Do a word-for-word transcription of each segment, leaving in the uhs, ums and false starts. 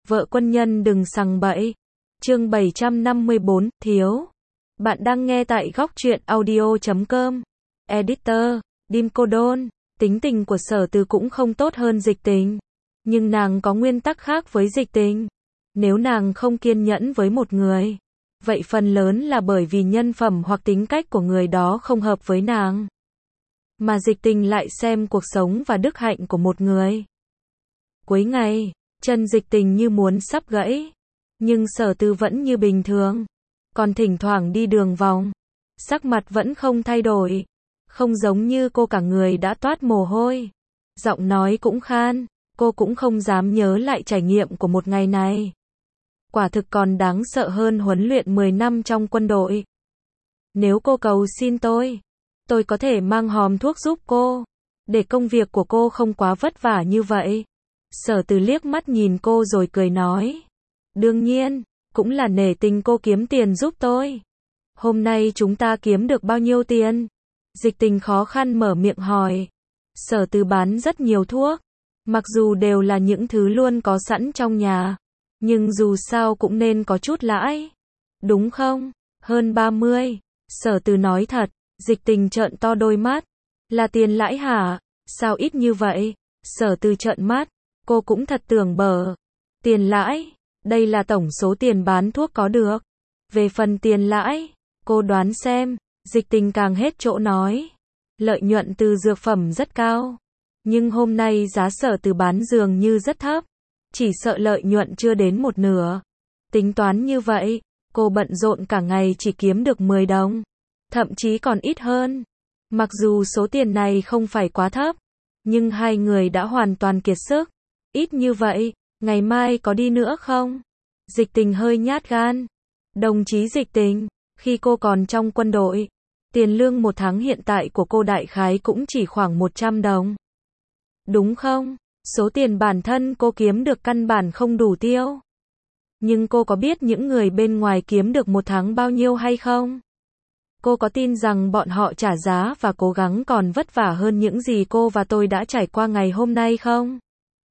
Vợ quân nhân đừng sằng bậy. Chương bảy trăm năm mươi bốn, thiếu. Bạn đang nghe tại góc truyện audio chấm com. Editor, Dim Cô Đôn. Tính tình của Sở Từ cũng không tốt hơn Dịch Tình. Nhưng nàng có nguyên tắc khác với Dịch Tình. Nếu nàng không kiên nhẫn với một người, vậy phần lớn là bởi vì nhân phẩm hoặc tính cách của người đó không hợp với nàng. Mà Dịch Tình lại xem cuộc sống và đức hạnh của một người. Cuối ngày, chân Dịch Tình như muốn sắp gãy. Nhưng Sở Từ vẫn như bình thường. Còn thỉnh thoảng đi đường vòng. Sắc mặt vẫn không thay đổi. Không giống như cô cả người đã toát mồ hôi. Giọng nói cũng khan. Cô cũng không dám nhớ lại trải nghiệm của một ngày này. Quả thực còn đáng sợ hơn huấn luyện mười năm trong quân đội. Nếu cô cầu xin tôi, tôi có thể mang hòm thuốc giúp cô, để công việc của cô không quá vất vả như vậy. Sở Từ liếc mắt nhìn cô rồi cười nói. Đương nhiên, cũng là nể tình cô kiếm tiền giúp tôi. Hôm nay chúng ta kiếm được bao nhiêu tiền? Dịch Tình khó khăn mở miệng hỏi. Sở Từ bán rất nhiều thuốc. Mặc dù đều là những thứ luôn có sẵn trong nhà. Nhưng dù sao cũng nên có chút lãi. Đúng không? Hơn ba mươi. Sở Từ nói thật. Dịch Tình trợn to đôi mắt. Là tiền lãi hả? Sao ít như vậy? Sở Từ trợn mắt. Cô cũng thật tưởng bở. Tiền lãi. Đây là tổng số tiền bán thuốc có được. Về phần tiền lãi, cô đoán xem. Dịch Tình càng hết chỗ nói. Lợi nhuận từ dược phẩm rất cao. Nhưng hôm nay giá Sở Từ bán dường như rất thấp. Chỉ sợ lợi nhuận chưa đến một nửa. Tính toán như vậy, cô bận rộn cả ngày chỉ kiếm được mười đồng. Thậm chí còn ít hơn. Mặc dù số tiền này không phải quá thấp, nhưng hai người đã hoàn toàn kiệt sức. Ít như vậy, ngày mai có đi nữa không? Dịch Tình hơi nhát gan. Đồng chí Dịch Tình, khi cô còn trong quân đội, tiền lương một tháng hiện tại của cô đại khái cũng chỉ khoảng một trăm đồng. Đúng không? Số tiền bản thân cô kiếm được căn bản không đủ tiêu. Nhưng cô có biết những người bên ngoài kiếm được một tháng bao nhiêu hay không? Cô có tin rằng bọn họ trả giá và cố gắng còn vất vả hơn những gì cô và tôi đã trải qua ngày hôm nay không?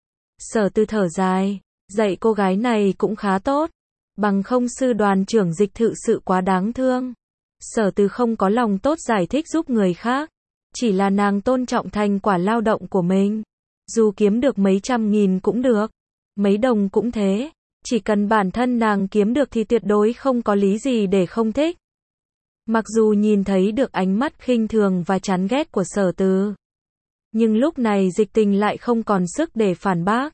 Sở Từ thở dài, dạy cô gái này cũng khá tốt. Bằng không sư đoàn trưởng Dịch thực sự quá đáng thương. Sở Từ không có lòng tốt giải thích giúp người khác. Chỉ là nàng tôn trọng thành quả lao động của mình. Dù kiếm được mấy trăm nghìn cũng được. Mấy đồng cũng thế. Chỉ cần bản thân nàng kiếm được thì tuyệt đối không có lý gì để không thích. Mặc dù nhìn thấy được ánh mắt khinh thường và chán ghét của Sở Từ. Nhưng lúc này Dịch Tình lại không còn sức để phản bác.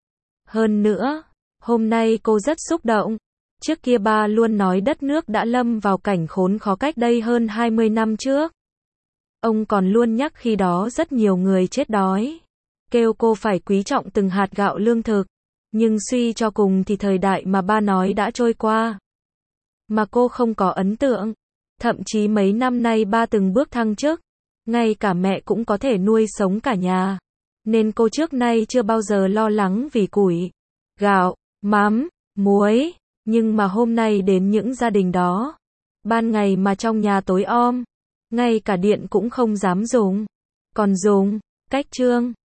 Hơn nữa, hôm nay cô rất xúc động. Trước kia ba luôn nói đất nước đã lâm vào cảnh khốn khó cách đây hơn hai mươi năm trước. Ông còn luôn nhắc khi đó rất nhiều người chết đói. Kêu cô phải quý trọng từng hạt gạo lương thực. Nhưng suy cho cùng thì thời đại mà ba nói đã trôi qua. Mà cô không có ấn tượng. Thậm chí mấy năm nay ba từng bước thăng chức. Ngay cả mẹ cũng có thể nuôi sống cả nhà. Nên cô trước nay chưa bao giờ lo lắng vì củi, gạo, mắm, muối. Nhưng mà hôm nay đến những gia đình đó. Ban ngày mà trong nhà tối om. Ngay cả điện cũng không dám dùng. Còn dùng, cách trương.